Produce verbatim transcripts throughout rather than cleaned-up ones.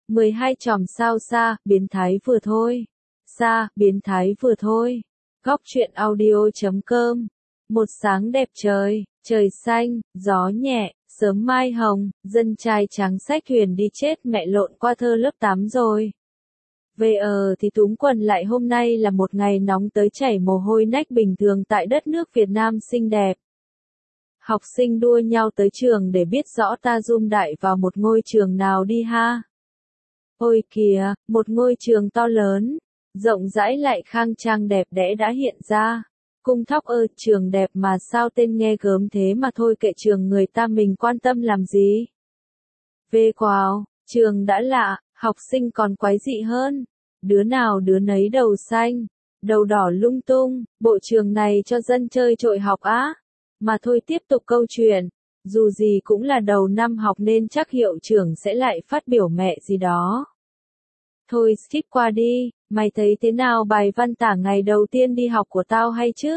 mười hai chòm sao xa, biến thái vừa thôi. Xa, biến thái vừa thôi. Góc truyện audio chấm com. Một sáng đẹp trời, trời xanh, gió nhẹ, sớm mai hồng, dân trai trắng xách thuyền đi chết mẹ lộn qua thơ lớp tám rồi. Về ở thì túm quần lại, hôm nay là một ngày nóng tới chảy mồ hôi nách bình thường tại đất nước Việt Nam xinh đẹp. Học sinh đua nhau tới trường để biết rõ ta zoom đại vào một ngôi trường nào đi ha. Ôi kìa, một ngôi trường to lớn, rộng rãi lại khang trang đẹp đẽ đã hiện ra. Cung thóc ơ, trường đẹp mà sao tên nghe gớm thế mà thôi, kệ trường người ta, mình quan tâm làm gì. Về quào, trường đã lạ, học sinh còn quái dị hơn. Đứa nào đứa nấy đầu xanh, đầu đỏ lung tung, bộ trường này cho dân chơi trội học á. Mà thôi, tiếp tục câu chuyện. Dù gì cũng là đầu năm học nên chắc hiệu trưởng sẽ lại phát biểu mẹ gì đó. Thôi skip qua đi, mày thấy thế nào bài văn tả ngày đầu tiên đi học của tao hay chứ?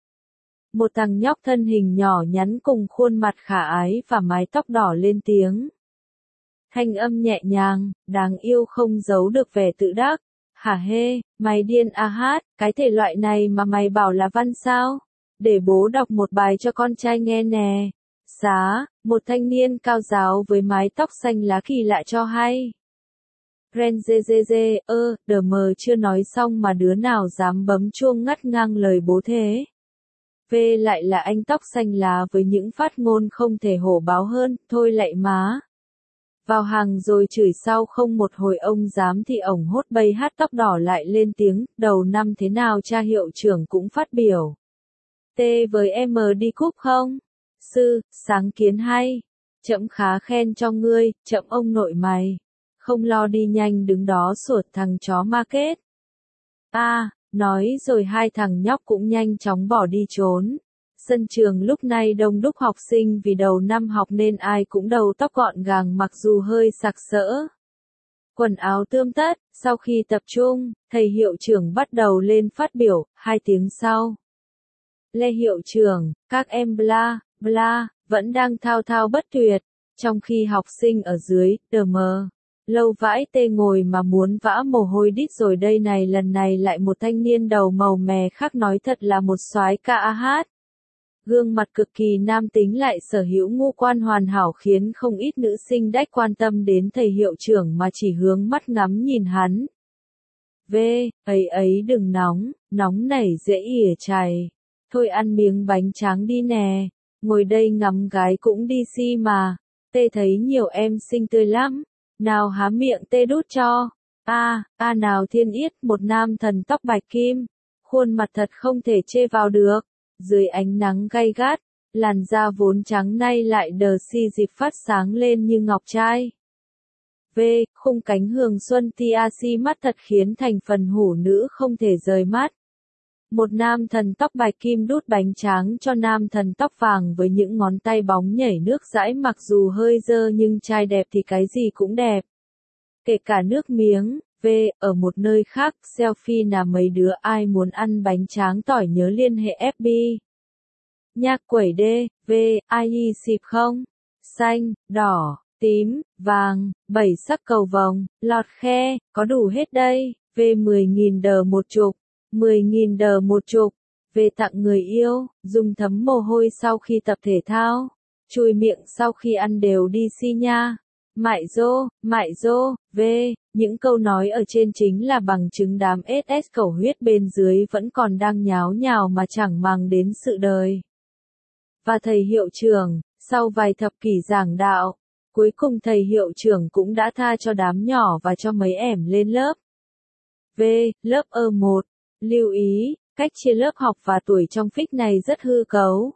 Một thằng nhóc thân hình nhỏ nhắn cùng khuôn mặt khả ái và mái tóc đỏ lên tiếng. Thanh âm nhẹ nhàng, đáng yêu không giấu được vẻ tự đắc. Hả hê, mày điên à hát, cái thể loại này mà mày bảo là văn sao? Để bố đọc một bài cho con trai nghe nè. Xá, một thanh niên cao giáo với mái tóc xanh lá kỳ lạ cho hay. Ren dê dê dê, ơ, đờ mờ chưa nói xong mà đứa nào dám bấm chuông ngắt ngang lời bố thế. Về lại là anh tóc xanh lá với những phát ngôn không thể hổ báo hơn, thôi lạy má. Vào hàng rồi chửi sau không một hồi ông dám thì ổng hốt bay hát tóc đỏ lại lên tiếng, đầu năm thế nào cha hiệu trưởng cũng phát biểu. T với em đi cúp không? Sư, sáng kiến hay. Trẫm khá khen cho ngươi, trẫm ông nội mày. Không lo đi nhanh đứng đó sủa thằng chó market. A, à, nói rồi hai thằng nhóc cũng nhanh chóng bỏ đi trốn. Sân trường lúc này đông đúc học sinh vì đầu năm học nên ai cũng đầu tóc gọn gàng mặc dù hơi sặc sỡ. Quần áo tươm tất, sau khi tập trung, thầy hiệu trưởng bắt đầu lên phát biểu, hai tiếng sau. Lê hiệu trưởng, các em bla, bla, vẫn đang thao thao bất tuyệt, trong khi học sinh ở dưới, đờ mờ. Lâu vãi tê ngồi mà muốn vã mồ hôi đít rồi đây này, lần này lại một thanh niên đầu màu mè khác nói thật là một soái ca a hát. Gương mặt cực kỳ nam tính lại sở hữu ngũ quan hoàn hảo khiến không ít nữ sinh đách quan tâm đến thầy hiệu trưởng mà chỉ hướng mắt ngắm nhìn hắn. V, ấy ấy đừng nóng, nóng nảy dễ ỉa chày. Thôi ăn miếng bánh tráng đi nè, ngồi đây ngắm gái cũng đi si mà. Tê thấy nhiều em xinh tươi lắm. Nào há miệng tê đút cho. A, à, a à nào Thiên Yết, một nam thần tóc bạch kim. Khuôn mặt thật không thể chê vào được. Dưới ánh nắng gay gắt, làn da vốn trắng nay lại đờ si dịp phát sáng lên như ngọc trai. V, khung cánh hường xuân tia si mắt thật khiến thành phần hủ nữ không thể rời mắt. Một nam thần tóc bạch kim đút bánh tráng cho nam thần tóc vàng với những ngón tay bóng nhảy nước dãi, mặc dù hơi dơ nhưng trai đẹp thì cái gì cũng đẹp. Kể cả nước miếng. V, ở một nơi khác, selfie là mấy đứa ai muốn ăn bánh tráng tỏi nhớ liên hệ ép bê. Nhạc quẩy D, V, ai y xịp không? Xanh, đỏ, tím, vàng, bảy sắc cầu vồng, lọt khe, có đủ hết đây. V mười nghìn đờ một chục. mười nghìn đờ một chục. Về tặng người yêu, dùng thấm mồ hôi sau khi tập thể thao. Chùi miệng sau khi ăn đều đi si nha. Mại dô, mại dô, V, những câu nói ở trên chính là bằng chứng đám ét ét cầu huyết bên dưới vẫn còn đang nháo nhào mà chẳng màng đến sự đời. Và thầy hiệu trưởng, sau vài thập kỷ giảng đạo, cuối cùng thầy hiệu trưởng cũng đã tha cho đám nhỏ và cho mấy ẻm lên lớp. V, lớp E một, lưu ý, cách chia lớp học và tuổi trong phích này rất hư cấu.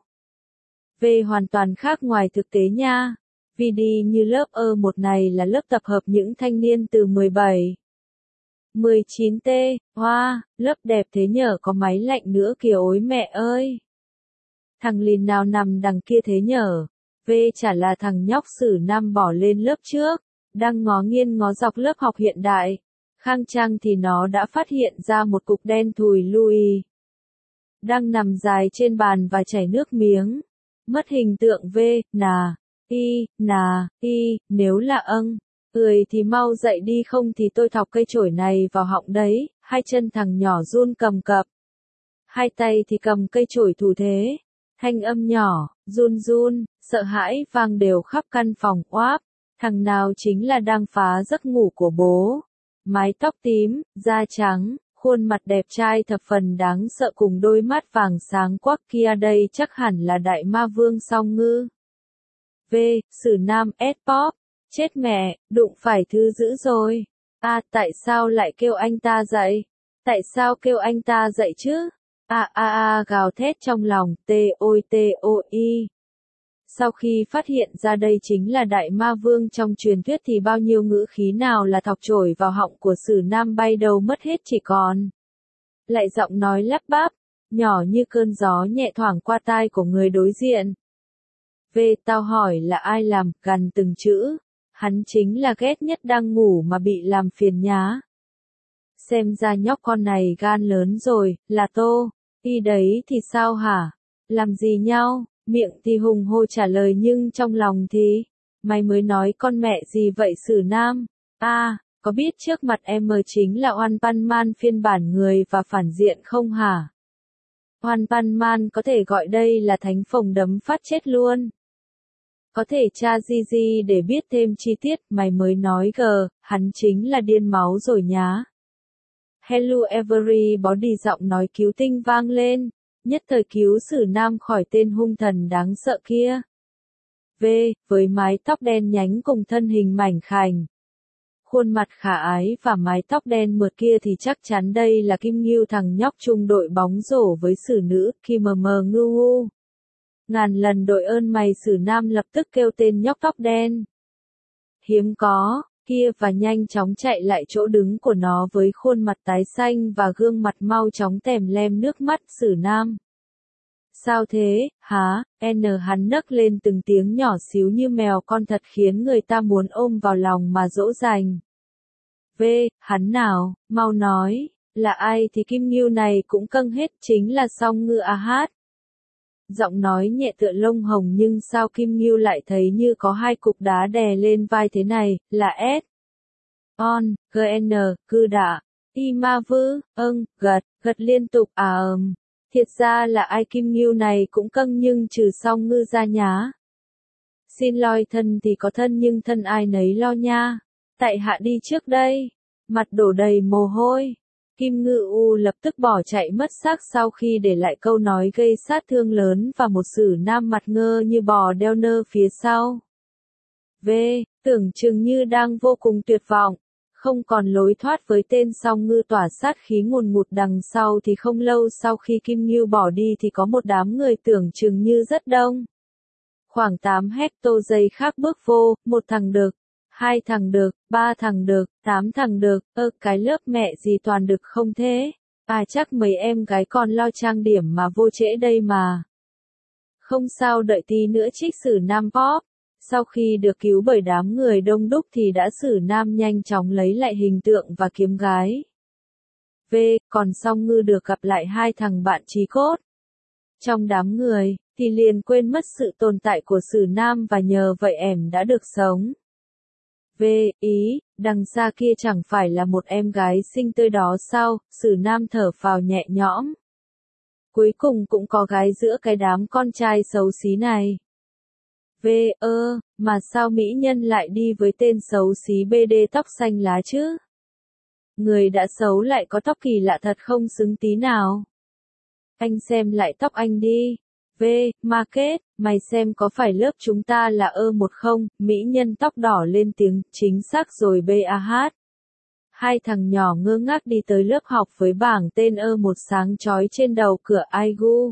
V hoàn toàn khác ngoài thực tế nha. Vì đi như lớp E một này là lớp tập hợp những thanh niên từ mười bảy, mười chín T, hoa, lớp đẹp thế nhở, có máy lạnh nữa kìa, ối mẹ ơi. Thằng lìn nào nằm đằng kia thế nhở? V chả là thằng nhóc sử năm bỏ lên lớp trước, đang ngó nghiêng ngó dọc lớp học hiện đại. Khang trang thì nó đã phát hiện ra một cục đen thùi lùi. Đang nằm dài trên bàn và chảy nước miếng. Mất hình tượng V, nà. Y, nà, y, nếu là âng, Ười thì mau dậy đi không thì tôi thọc cây chổi này vào họng đấy, hai chân thằng nhỏ run cầm cập. Hai tay thì cầm cây chổi thủ thế. Thanh âm nhỏ, run run, sợ hãi vang đều khắp căn phòng oáp. Thằng nào chính là đang phá giấc ngủ của bố. Mái tóc tím, da trắng, khuôn mặt đẹp trai thập phần đáng sợ cùng đôi mắt vàng sáng quắc kia đây chắc hẳn là đại ma vương Song Ngư. V. Sử Nam S-Pop. Chết mẹ, đụng phải thứ dữ rồi. A, à, tại sao lại kêu anh ta dậy? Tại sao kêu anh ta dậy chứ? A a a gào thét trong lòng, t ôi t o i. Sau khi phát hiện ra đây chính là đại ma vương trong truyền thuyết thì bao nhiêu ngữ khí nào là thọc chổi vào họng của Sử Nam bay đầu mất hết chỉ còn. Lại giọng nói lắp bắp, nhỏ như cơn gió nhẹ thoảng qua tai của người đối diện. V. Tao hỏi là ai làm, gằn từng chữ. Hắn chính là ghét nhất đang ngủ mà bị làm phiền nhá. Xem ra nhóc con này gan lớn rồi, là Tô. Y đấy thì sao hả? Làm gì nhau? Miệng thì hùng hổ trả lời nhưng trong lòng thì, mày mới nói con mẹ gì vậy Sử Nam? A, à, có biết trước mặt em mờ chính là Oan Pan Man phiên bản người và phản diện không hả? Oan Pan Man có thể gọi đây là thánh phồng đấm phát chết luôn. Có thể tra Gigi để biết thêm chi tiết, mày mới nói gờ, hắn chính là điên máu rồi nhá. Hello everybody giọng nói cứu tinh vang lên, nhất thời cứu Sử Nam khỏi tên hung thần đáng sợ kia. V. Với mái tóc đen nhánh cùng thân hình mảnh khảnh. Khuôn mặt khả ái và mái tóc đen mượt kia thì chắc chắn đây là Kim Ngưu thằng nhóc chung đội bóng rổ với Sử nữ, Kim M Ngưu. Ngàn lần đội ơn mày Sử Nam lập tức kêu tên nhóc tóc đen. Hiếm có, kia và nhanh chóng chạy lại chỗ đứng của nó với khuôn mặt tái xanh và gương mặt mau chóng tèm lem nước mắt Sử Nam. Sao thế, hả, N hắn nấc lên từng tiếng nhỏ xíu như mèo con thật khiến người ta muốn ôm vào lòng mà dỗ dành. V, hắn nào, mau nói, là ai thì Kim Ngưu này cũng câng hết chính là Song Ngư a hát. Giọng nói nhẹ tựa lông hồng nhưng sao Kim Ngưu lại thấy như có hai cục đá đè lên vai thế này, là S. On, giê en, cư đạ, y ma vư, âng, gật, gật liên tục à ầm. Thiệt ra là ai Kim Ngưu này cũng câng nhưng trừ Song Ngư ra nhá. Xin lỗi thân thì có thân nhưng thân ai nấy lo nha. Tại hạ đi trước đây. Mặt đổ đầy mồ hôi. Kim Ngư U lập tức bỏ chạy mất xác sau khi để lại câu nói gây sát thương lớn và một Sử Nam mặt ngơ như bò đeo nơ phía sau. V. Tưởng chừng như đang vô cùng tuyệt vọng. Không còn lối thoát với tên Song Ngư tỏa sát khí ngùn ngụt đằng sau thì không lâu sau khi Kim Ngưu bỏ đi thì có một đám người tưởng chừng như rất đông. Khoảng tám hecto giây khác bước vô, một thằng được, hai thằng được, ba thằng được, tám thằng được, ơ cái lớp mẹ gì toàn được không thế? À chắc mấy em gái còn lo trang điểm mà vô trễ đây mà. Không sao đợi tí nữa trích Sử Nam pop. Sau khi được cứu bởi đám người đông đúc thì đã Sử Nam nhanh chóng lấy lại hình tượng và kiếm gái. V. Còn Song Ngư được gặp lại hai thằng bạn chí cốt. Trong đám người, thì liền quên mất sự tồn tại của Sử Nam và nhờ vậy em đã được sống. V. Ý, đằng xa kia chẳng phải là một em gái xinh tươi đó sao, Sử Nam thở phào nhẹ nhõm. Cuối cùng cũng có gái giữa cái đám con trai xấu xí này. V. Ơ, mà sao mỹ nhân lại đi với tên xấu xí bê đê tóc xanh lá chứ? Người đã xấu lại có tóc kỳ lạ thật không xứng tí nào. Anh xem lại tóc anh đi. V. Market, mày xem có phải lớp chúng ta là ơ một không? Mỹ nhân tóc đỏ lên tiếng, chính xác rồi B A H. Hai thằng nhỏ ngơ ngác đi tới lớp học với bảng tên ơ một sáng chói trên đầu cửa i giê u.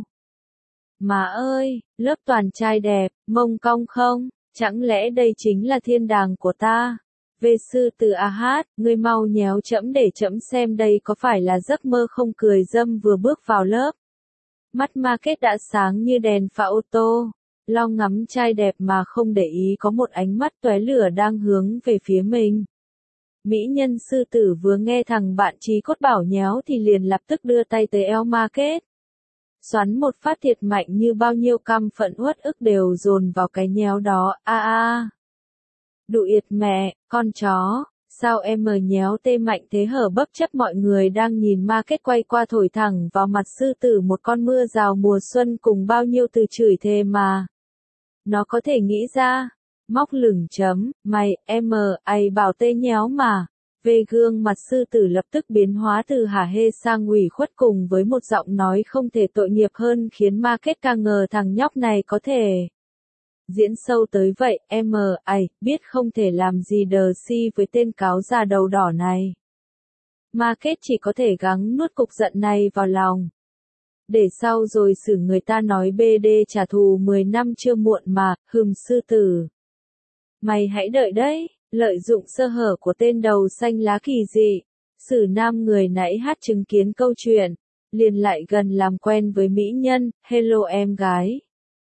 Má ơi, lớp toàn trai đẹp, mông cong không? Chẳng lẽ đây chính là thiên đàng của ta? Về sư từ a hát, ngươi mau nhéo trẫm để trẫm xem đây có phải là giấc mơ không cười dâm vừa bước vào lớp. Mắt Market đã sáng như đèn pha ô tô. Lo ngắm trai đẹp mà không để ý có một ánh mắt tóe lửa đang hướng về phía mình. Mỹ nhân sư tử vừa nghe thằng bạn chí cốt bảo nhéo thì liền lập tức đưa tay tới eo Market. Xoắn một phát thiệt mạnh như bao nhiêu căm phận uất ức đều dồn vào cái nhéo đó, a a. Đụiệt mẹ, con chó. Sao em mờ nhéo tê mạnh thế hở bất chấp mọi người đang nhìn market quay qua thổi thẳng vào mặt sư tử một con mưa rào mùa xuân cùng bao nhiêu từ chửi thề mà. Nó có thể nghĩ ra. Móc lửng chấm, mày, em mờ, ai bảo tê nhéo mà. Về gương mặt sư tử lập tức biến hóa từ hả hê sang ủy khuất cùng với một giọng nói không thể tội nghiệp hơn khiến market càng ngờ thằng nhóc này có thể diễn sâu tới vậy. Em mờ, ai, biết không thể làm gì đờ si với tên cáo già đầu đỏ này. Market chỉ có thể gắng nuốt cục giận này vào lòng. Để sau rồi xử người ta nói bê đê trả thù mười năm chưa muộn mà, hừm sư tử. Mày hãy đợi đấy, lợi dụng sơ hở của tên đầu xanh lá kỳ dị. Sử nam người nãy hát chứng kiến câu chuyện, liền lại gần làm quen với mỹ nhân, hello em gái.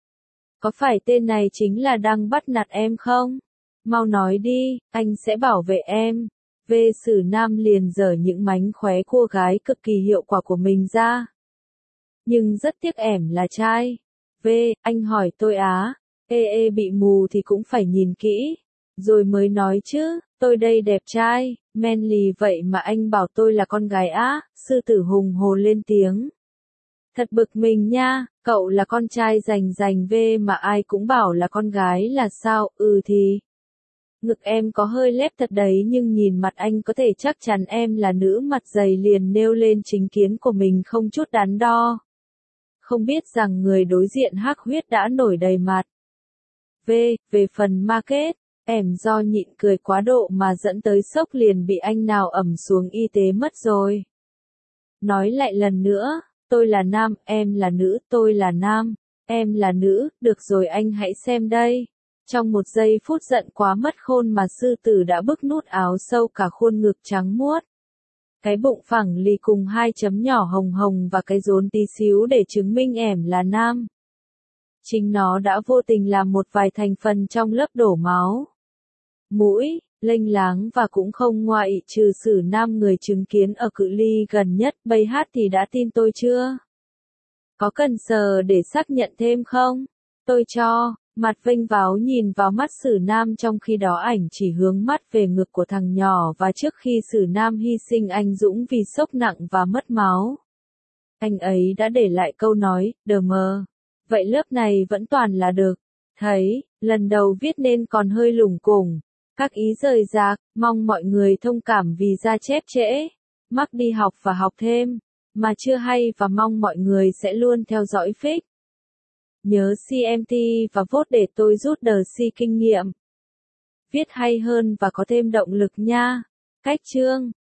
Có phải tên này chính là đang bắt nạt em không? Mau nói đi, anh sẽ bảo vệ em. Về Sử nam liền giở những mánh khóe cua gái cực kỳ hiệu quả của mình ra. Nhưng rất tiếc ẻm là trai. Về, anh hỏi tôi á. Ê ê bị mù thì cũng phải nhìn kỹ. Rồi mới nói chứ, tôi đây đẹp trai, manly vậy mà anh bảo tôi là con gái á, sư tử hùng hồ lên tiếng. Thật bực mình nha, cậu là con trai rành rành về mà ai cũng bảo là con gái là sao, ừ thì. Ngực em có hơi lép thật đấy nhưng nhìn mặt anh có thể chắc chắn em là nữ mặt dày liền nêu lên chính kiến của mình không chút đắn đo. Không biết rằng người đối diện hắc huyết đã nổi đầy mặt. V, về phần market, em do nhịn cười quá độ mà dẫn tới sốc liền bị anh nào ẩm xuống y tế mất rồi. Nói lại lần nữa, tôi là nam, em là nữ, tôi là nam, em là nữ, được rồi anh hãy xem đây. Trong một giây phút giận quá mất khôn mà sư tử đã bức nút áo sâu cả khuôn ngực trắng muốt. Cái bụng phẳng lì cùng hai chấm nhỏ hồng hồng và cái rốn tí xíu để chứng minh ẻm là nam. Chính nó đã vô tình làm một vài thành phần trong lớp đổ máu. Mũi, lênh láng và cũng không ngoại trừ Sử nam người chứng kiến ở cự ly gần nhất bây hát thì đã tin tôi chưa? Có cần sờ để xác nhận thêm không? Tôi cho, mặt vênh váo nhìn vào mắt Sử nam trong khi đó ảnh chỉ hướng mắt về ngực của thằng nhỏ và trước khi Sử nam hy sinh anh dũng vì sốc nặng và mất máu. Anh ấy đã để lại câu nói, đờ mờ. Vậy lớp này vẫn toàn là được. Thấy, lần đầu viết nên còn hơi lủng củng. Các ý rời rạc, mong mọi người thông cảm vì ra chép trễ. Mắc đi học và học thêm. Mà chưa hay và mong mọi người sẽ luôn theo dõi fix. Nhớ xê em tê và vote để tôi rút đờ si kinh nghiệm. Viết hay hơn và có thêm động lực nha. Cách chương